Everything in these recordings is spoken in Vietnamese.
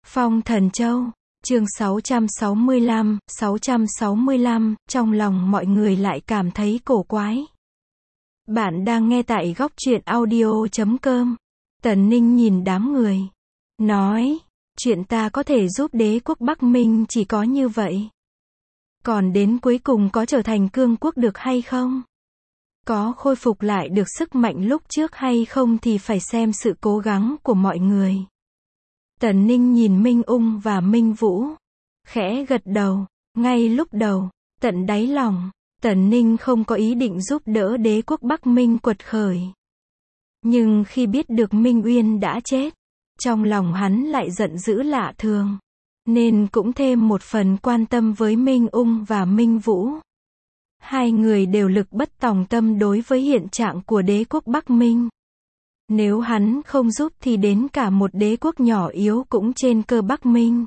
Phong Thần Châu, chương 665, trong lòng mọi người lại cảm thấy cổ quái. Bạn đang nghe tại góc truyện audio.com. Tần Ninh nhìn đám người, nói, chuyện ta có thể giúp đế quốc Bắc Minh chỉ có như vậy. Còn đến cuối cùng có trở thành cương quốc được hay không? Có khôi phục lại được sức mạnh lúc trước hay không thì phải xem sự cố gắng của mọi người. Tần Ninh nhìn Minh Ung và Minh Vũ, khẽ gật đầu. Ngay lúc đầu, tận đáy lòng, Tần Ninh không có ý định giúp đỡ đế quốc Bắc Minh quật khởi. Nhưng khi biết được Minh Uyên đã chết, trong lòng hắn lại giận dữ lạ thường, nên cũng thêm một phần quan tâm với Minh Ung và Minh Vũ. Hai người đều lực bất tòng tâm đối với hiện trạng của đế quốc Bắc Minh. Nếu hắn không giúp thì đến cả một đế quốc nhỏ yếu cũng trên cơ Bắc Minh.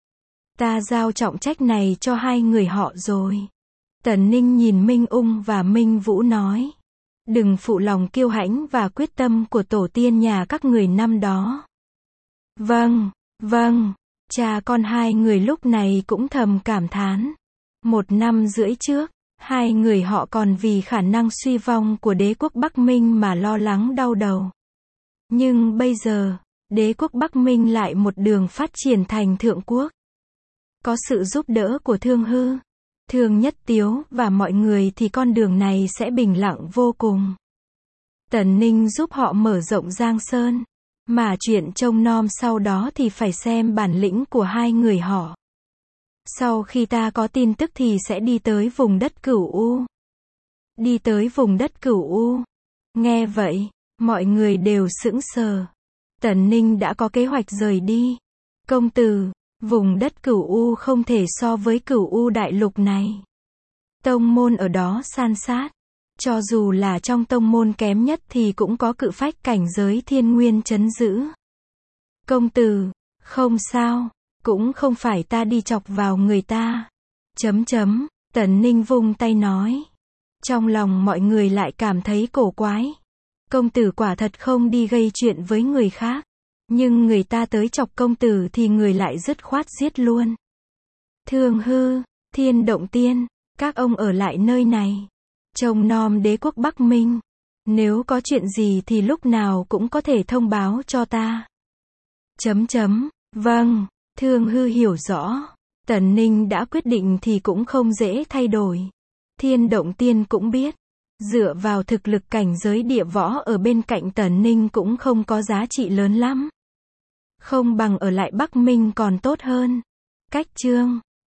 Ta giao trọng trách này cho hai người họ rồi. Tần Ninh nhìn Minh Ung và Minh Vũ nói, đừng phụ lòng kiêu hãnh và quyết tâm của tổ tiên nhà các người năm đó. Vâng, vâng. Cha con hai người lúc này cũng thầm cảm thán. 1 năm rưỡi trước, hai người họ còn vì khả năng suy vong của đế quốc Bắc Minh mà lo lắng đau đầu. Nhưng bây giờ, đế quốc Bắc Minh lại một đường phát triển thành thượng quốc. Có sự giúp đỡ của Thương Hư, Thương Nhất Tiếu và mọi người thì con đường này sẽ bình lặng vô cùng. Tần Ninh giúp họ mở rộng Giang Sơn, mà chuyện trông nom sau đó thì phải xem bản lĩnh của hai người họ. Sau khi ta có tin tức thì sẽ đi tới vùng đất Cửu U. Đi tới vùng đất Cửu U. Nghe vậy, mọi người đều sững sờ. Tần Ninh đã có kế hoạch rời đi. Công tử, vùng đất Cửu U không thể so với Cửu U đại lục này. Tông môn ở đó san sát. Cho dù là trong tông môn kém nhất thì cũng có cự phách cảnh giới thiên nguyên trấn giữ. Công tử, không sao, cũng không phải ta đi chọc vào người ta. Tần Ninh vung tay nói. Trong lòng mọi người lại cảm thấy cổ quái. Công tử quả thật không đi gây chuyện với người khác. Nhưng người ta tới chọc công tử thì người lại dứt khoát giết luôn. Thương Hư, Thiên Động Tiên, các ông ở lại nơi này. Trông nom đế quốc Bắc Minh. Nếu có chuyện gì thì lúc nào cũng có thể thông báo cho ta. Vâng, Thương Hư hiểu rõ. Tần Ninh đã quyết định thì cũng không dễ thay đổi. Thiên Động Tiên cũng biết. Dựa vào thực lực cảnh giới địa võ ở bên cạnh Tần Ninh cũng không có giá trị lớn lắm. Không bằng ở lại Bắc Minh còn tốt hơn. Cách chương